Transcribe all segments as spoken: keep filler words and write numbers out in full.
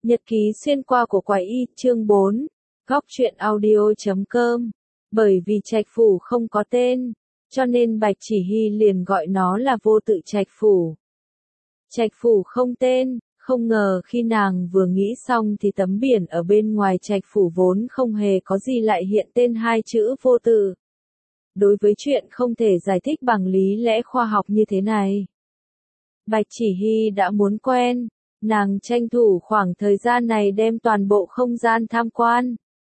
Nhật ký xuyên qua của Quái Y, chương bốn, góc truyện audio chấm com. Bởi vì trạch phủ không có tên, cho nên Bạch Chỉ Hy liền gọi nó là vô tự trạch phủ. Trạch phủ không tên, không ngờ khi nàng vừa nghĩ xong thì tấm biển ở bên ngoài trạch phủ vốn không hề có gì lại hiện tên hai chữ vô tự. Đối với chuyện không thể giải thích bằng lý lẽ khoa học như thế này, Bạch Chỉ Hy đã muốn quen. Nàng tranh thủ khoảng thời gian này đem toàn bộ không gian tham quan.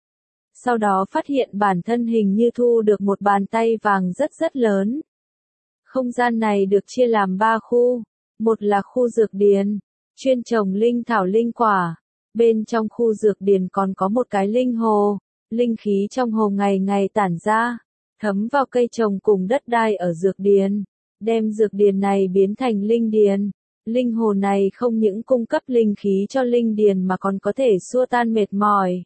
Sau đó phát hiện bản thân hình như thu được một bàn tay vàng rất rất lớn. Không gian này được chia làm ba khu. Một là khu dược điền, chuyên trồng linh thảo linh quả. Bên trong khu dược điền còn có một cái linh hồ. Linh khí trong hồ ngày ngày tản ra, thấm vào cây trồng cùng đất đai ở dược điền. Đem dược điền này biến thành linh điền. Linh hồ này không những cung cấp linh khí cho linh điền mà còn có thể xua tan mệt mỏi,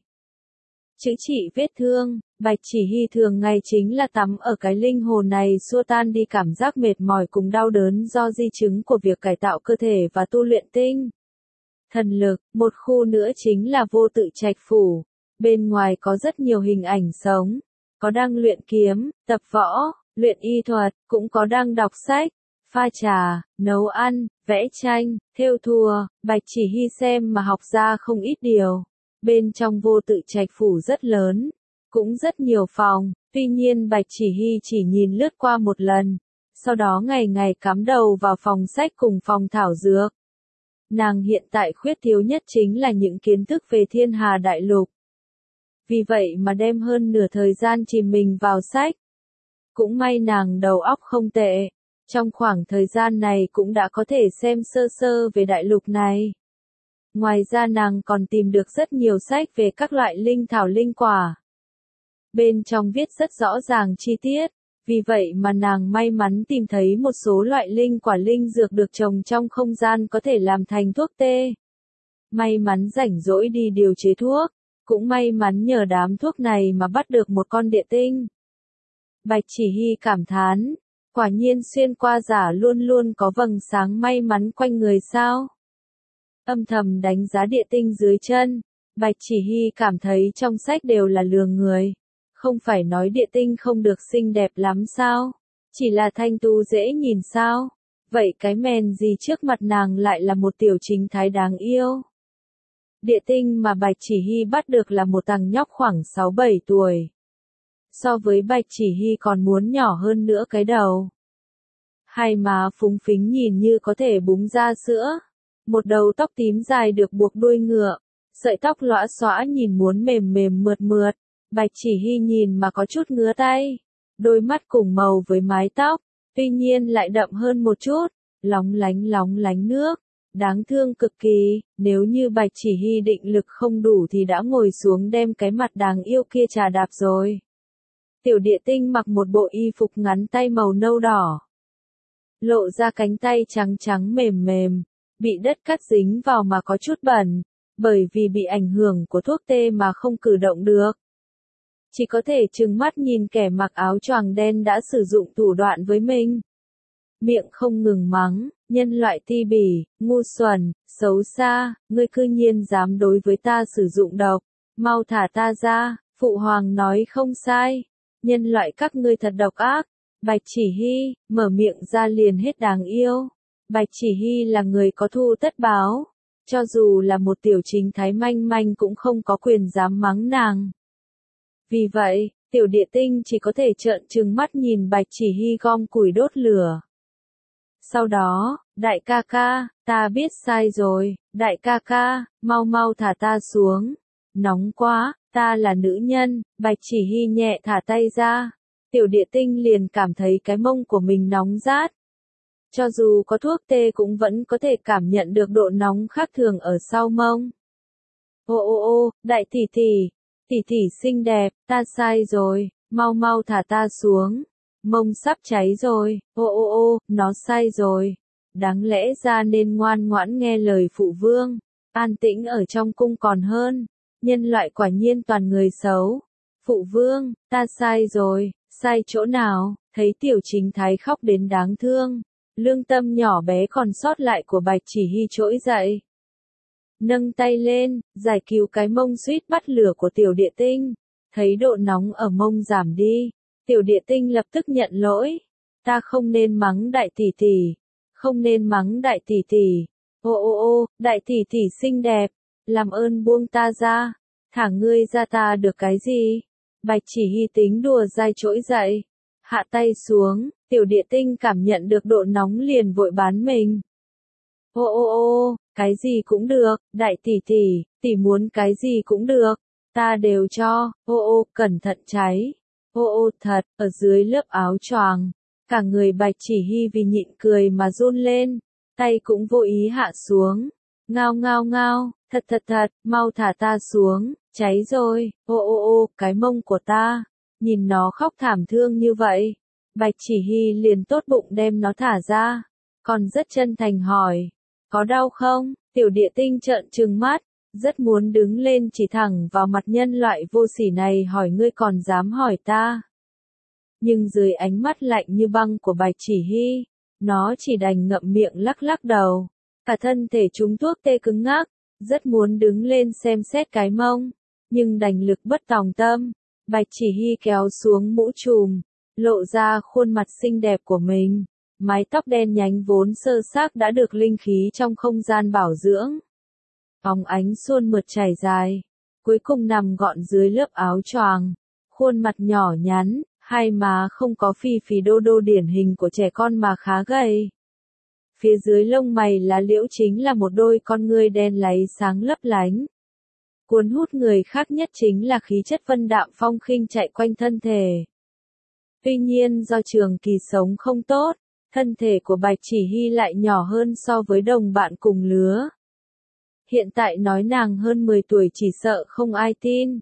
chữa trị vết thương. Bạch Chỉ Hy thường ngày chính là tắm ở cái linh hồ này xua tan đi cảm giác mệt mỏi cùng đau đớn do di chứng của việc cải tạo cơ thể và tu luyện tinh thần lực. Một khu nữa chính là vô tự trạch phủ. Bên ngoài có rất nhiều hình ảnh sống, có đang luyện kiếm, tập võ, luyện y thuật, cũng có đang đọc sách, pha trà, nấu ăn, vẽ tranh, thêu thùa. Bạch Chỉ Hy xem mà học ra không ít điều. Bên trong vô tự trạch phủ rất lớn, cũng rất nhiều phòng, tuy nhiên Bạch Chỉ Hy chỉ nhìn lướt qua một lần, sau đó ngày ngày cắm đầu vào phòng sách cùng phòng thảo dược. Nàng hiện tại khuyết thiếu nhất chính là những kiến thức về thiên hà đại lục. Vì vậy mà đem hơn nửa thời gian chìm mình vào sách. Cũng may nàng đầu óc không tệ. Trong khoảng thời gian này cũng đã có thể xem sơ sơ về đại lục này. Ngoài ra nàng còn tìm được rất nhiều sách về các loại linh thảo linh quả. Bên trong viết rất rõ ràng chi tiết, vì vậy mà nàng may mắn tìm thấy một số loại linh quả linh dược được trồng trong không gian có thể làm thành thuốc tê. May mắn rảnh rỗi đi điều chế thuốc, cũng may mắn nhờ đám thuốc này mà bắt được một con địa tinh. Bạch Chỉ Hy cảm thán. Quả nhiên xuyên qua giả luôn luôn có vầng sáng may mắn quanh người sao. Âm thầm đánh giá địa tinh dưới chân, Bạch Chỉ Hy cảm thấy trong sách đều là lừa người. Không phải nói địa tinh không được xinh đẹp lắm sao? Chỉ là thanh tú dễ nhìn sao? Vậy cái mèn gì trước mặt nàng lại là một tiểu chính thái đáng yêu? Địa tinh mà Bạch Chỉ Hy bắt được là một thằng nhóc khoảng sáu bảy tuổi. So với Bạch Chỉ Hy còn muốn nhỏ hơn nữa cái đầu. Hai má phúng phính nhìn như có thể búng ra sữa. Một đầu tóc tím dài được buộc đuôi ngựa. Sợi tóc lõa xõa nhìn muốn mềm mềm mượt mượt. Bạch Chỉ Hy nhìn mà có chút ngứa tay. Đôi mắt cùng màu với mái tóc, tuy nhiên lại đậm hơn một chút. Lóng lánh lóng lánh nước. Đáng thương cực kỳ. Nếu như Bạch Chỉ Hy định lực không đủ thì đã ngồi xuống đem cái mặt đáng yêu kia chà đạp rồi. Tiểu địa tinh mặc một bộ y phục ngắn tay màu nâu đỏ. Lộ ra cánh tay trắng trắng mềm mềm, bị đất cắt dính vào mà có chút bẩn, bởi vì bị ảnh hưởng của thuốc tê mà không cử động được. Chỉ có thể trừng mắt nhìn kẻ mặc áo choàng đen đã sử dụng thủ đoạn với mình. Miệng không ngừng mắng, nhân loại ti bỉ, ngu xuẩn, xấu xa, ngươi cư nhiên dám đối với ta sử dụng độc, mau thả ta ra, phụ hoàng nói không sai. Nhân loại các ngươi thật độc ác. Bạch Chỉ Hy, mở miệng ra liền hết đáng yêu. Bạch Chỉ Hy là người có thù tất báo. Cho dù là một tiểu chính thái manh manh cũng không có quyền dám mắng nàng. Vì vậy, tiểu địa tinh chỉ có thể trợn trừng mắt nhìn Bạch Chỉ Hy gom củi đốt lửa. Sau đó, đại ca ca, ta biết sai rồi, đại ca ca, mau mau thả ta xuống. Nóng quá. Ta là nữ nhân. Bạch Chỉ Hy nhẹ thả tay ra. Tiểu địa tinh liền cảm thấy cái mông của mình nóng rát. Cho dù có thuốc tê cũng vẫn có thể cảm nhận được độ nóng khác thường ở sau mông. Ô ô ô, đại tỷ tỷ, tỷ tỷ xinh đẹp, ta sai rồi, mau mau thả ta xuống. Mông sắp cháy rồi, ô ô ô, nó sai rồi. Đáng lẽ ra nên ngoan ngoãn nghe lời phụ vương. An tĩnh ở trong cung còn hơn. Nhân loại quả nhiên toàn người xấu. Phụ vương, ta sai rồi, sai chỗ nào? Thấy tiểu chính thái khóc đến đáng thương. Lương tâm nhỏ bé còn sót lại của Bạch Chỉ Hy trỗi dậy. nâng tay lên, giải cứu cái mông suýt bắt lửa của tiểu địa tinh. Thấy độ nóng ở mông giảm đi, tiểu địa tinh lập tức nhận lỗi. Ta không nên mắng đại tỷ tỷ, không nên mắng đại tỷ tỷ. Ô ô ô, đại tỷ tỷ xinh đẹp, làm ơn buông ta ra, thả ngươi ra ta được cái gì? Bạch Chỉ Hy tính đùa dai trỗi dậy, hạ tay xuống, tiểu địa tinh cảm nhận được độ nóng liền vội bán mình. Ô ô ô, cái gì cũng được, đại tỷ tỷ, tỷ muốn cái gì cũng được, ta đều cho, ô ô, cẩn thận cháy. Ô ô thật, ở dưới lớp áo choàng, cả người Bạch Chỉ Hy vì nhịn cười mà run lên, tay cũng vô ý hạ xuống. Ngao ngao ngao, thật thật thật, mau thả ta xuống, cháy rồi, ô ô ô, cái mông của ta. Nhìn nó khóc thảm thương như vậy, Bạch Chỉ Hy liền tốt bụng đem nó thả ra, còn rất chân thành hỏi, có đau không? Tiểu địa tinh trợn trừng mắt, rất muốn đứng lên chỉ thẳng vào mặt nhân loại vô sỉ này hỏi ngươi còn dám hỏi ta. Nhưng dưới ánh mắt lạnh như băng của Bạch Chỉ Hy, nó chỉ đành ngậm miệng lắc lắc đầu, cả thân thể trúng thuốc tê cứng ngắc, rất muốn đứng lên xem xét cái mông, nhưng đành lực bất tòng tâm. Bạch Chỉ Hy kéo xuống mũ trùm, lộ ra khuôn mặt xinh đẹp của mình, mái tóc đen nhánh vốn sơ xác đã được linh khí trong không gian bảo dưỡng. Óng ánh suôn mượt chảy dài, cuối cùng nằm gọn dưới lớp áo choàng, khuôn mặt nhỏ nhắn, hai má không có phì phì đô đô điển hình của trẻ con mà khá gầy. Phía dưới lông mày lá liễu chính là một đôi con ngươi đen láy sáng lấp lánh. Cuốn hút người khác nhất chính là khí chất vân đạm phong khinh chạy quanh thân thể. Tuy nhiên do trường kỳ sống không tốt, thân thể của Bạch Chỉ Hy lại nhỏ hơn so với đồng bạn cùng lứa. Hiện tại nói nàng hơn mười tuổi chỉ sợ không ai tin.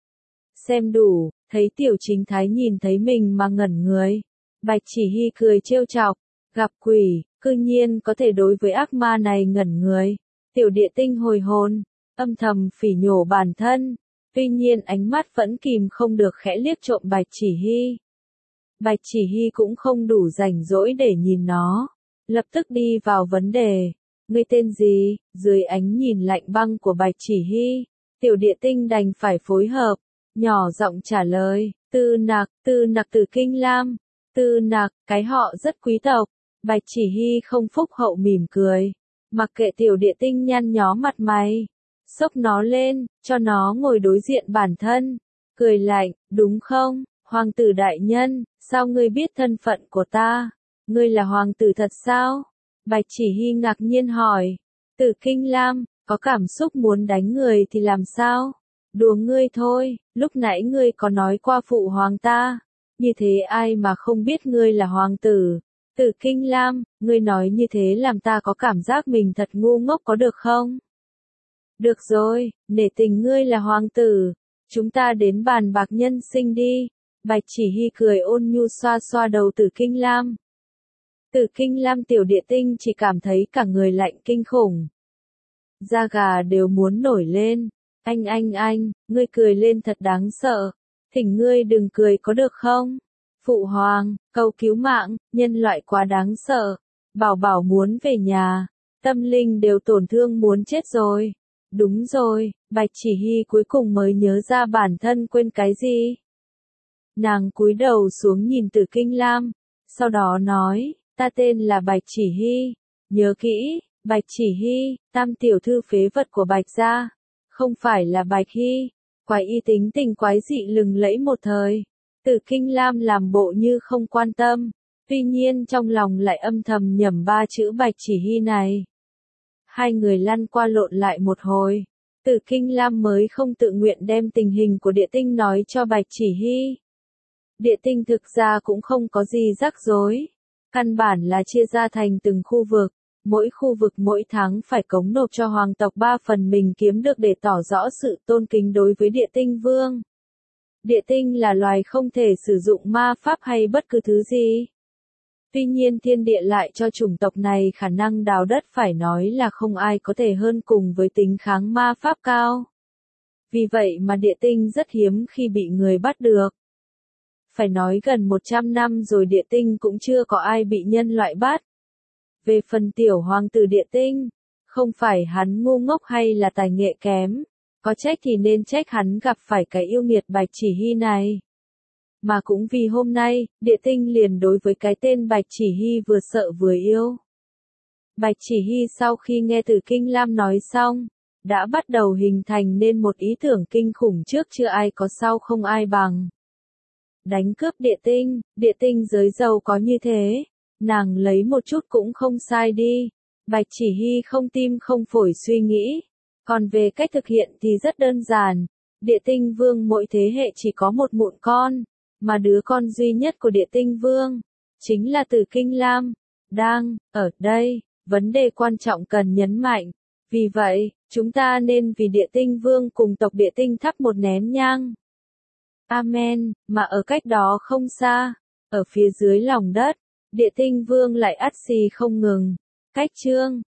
Xem đủ, thấy tiểu chính thái nhìn thấy mình mà ngẩn người. Bạch Chỉ Hy cười trêu chọc, gặp quỷ, cư nhiên có thể đối với ác ma này ngẩn người. Tiểu địa tinh hồi hồn, âm thầm phỉ nhổ bản thân, tuy nhiên ánh mắt vẫn kìm không được khẽ liếc trộm Bạch Chỉ Hy. Bạch Chỉ Hy cũng không đủ rảnh rỗi để nhìn nó, lập tức đi vào vấn đề. Ngươi tên gì? Dưới ánh nhìn lạnh băng của Bạch Chỉ Hy, tiểu địa tinh đành phải phối hợp, nhỏ giọng trả lời, Tư Nặc, Tư Nặc từ Kinh Lam. Tư Nặc, cái họ rất quý tộc. Bạch Chỉ Hy không phúc hậu mỉm cười, mặc kệ tiểu địa tinh nhăn nhó mặt mày, xốc nó lên, cho nó ngồi đối diện bản thân, cười lạnh, đúng không, hoàng tử đại nhân, sao ngươi biết thân phận của ta? Ngươi là hoàng tử thật sao? Bạch Chỉ Hy ngạc nhiên hỏi, Tử Kinh Lam, có cảm xúc muốn đánh người thì làm sao? Đùa ngươi thôi, lúc nãy ngươi có nói qua phụ hoàng ta, như thế ai mà không biết ngươi là hoàng tử. Tử Kinh Lam, ngươi nói như thế làm ta có cảm giác mình thật ngu ngốc có được không? Được rồi, nể tình ngươi là hoàng tử, chúng ta đến bàn bạc nhân sinh đi. Bạch Chỉ Hy cười ôn nhu xoa xoa đầu Tử Kinh Lam. Tử Kinh Lam tiểu địa tinh chỉ cảm thấy cả người lạnh kinh khủng. Da gà đều muốn nổi lên. Anh anh anh, ngươi cười lên thật đáng sợ. Thỉnh ngươi đừng cười có được không? Phụ hoàng, cầu cứu mạng, nhân loại quá đáng sợ. Bảo bảo muốn về nhà. Tâm linh đều tổn thương muốn chết rồi. Đúng rồi, Bạch Chỉ Hy cuối cùng mới nhớ ra bản thân quên cái gì. Nàng cúi đầu xuống nhìn Tử Kinh Lam, sau đó nói, ta tên là Bạch Chỉ Hy, nhớ kỹ, Bạch Chỉ Hy, tam tiểu thư phế vật của Bạch gia, không phải là Bạch Hy. Quái y tính tình quái dị lừng lẫy một thời. Tử Kinh Lam làm bộ như không quan tâm, tuy nhiên trong lòng lại âm thầm nhẩm ba chữ Bạch Chỉ Hy này. Hai người lăn qua lộn lại một hồi, Tử Kinh Lam mới không tự nguyện đem tình hình của địa tinh nói cho Bạch Chỉ Hy. Địa tinh thực ra cũng không có gì rắc rối, căn bản là chia ra thành từng khu vực, mỗi khu vực mỗi tháng phải cống nộp cho hoàng tộc ba phần mình kiếm được để tỏ rõ sự tôn kính đối với địa tinh vương. Địa tinh là loài không thể sử dụng ma pháp hay bất cứ thứ gì. Tuy nhiên thiên địa lại cho chủng tộc này khả năng đào đất phải nói là không ai có thể hơn cùng với tính kháng ma pháp cao. Vì vậy mà địa tinh rất hiếm khi bị người bắt được. Phải nói gần một trăm năm rồi địa tinh cũng chưa có ai bị nhân loại bắt. Về phần tiểu hoàng tử địa tinh, Không phải hắn ngu ngốc hay là tài nghệ kém, có trách thì nên trách hắn gặp phải cái yêu nghiệt Bạch Chỉ Hy này. Mà cũng vì hôm nay, Địa Tinh liền đối với cái tên Bạch Chỉ Hy vừa sợ vừa yêu. Bạch Chỉ Hy sau khi nghe Tử Kinh Lam nói xong, đã bắt đầu hình thành nên một ý tưởng kinh khủng trước chưa ai có sau không ai bằng. Đánh cướp địa tinh, địa tinh giới giàu có như thế, nàng lấy một chút cũng không sai đi. Bạch Chỉ Hy không tim không phổi suy nghĩ. Còn về cách thực hiện thì rất đơn giản. Địa tinh vương mỗi thế hệ chỉ có một mụn con, mà đứa con duy nhất của địa tinh vương, chính là Tử Kinh Lam. Đang, ở đây, vấn đề quan trọng cần nhấn mạnh. Vì vậy, chúng ta nên vì địa tinh vương cùng tộc địa tinh thắp một nén nhang. Amen, mà ở cách đó không xa, ở phía dưới lòng đất, địa tinh vương lại ắt xì không ngừng. Cách chương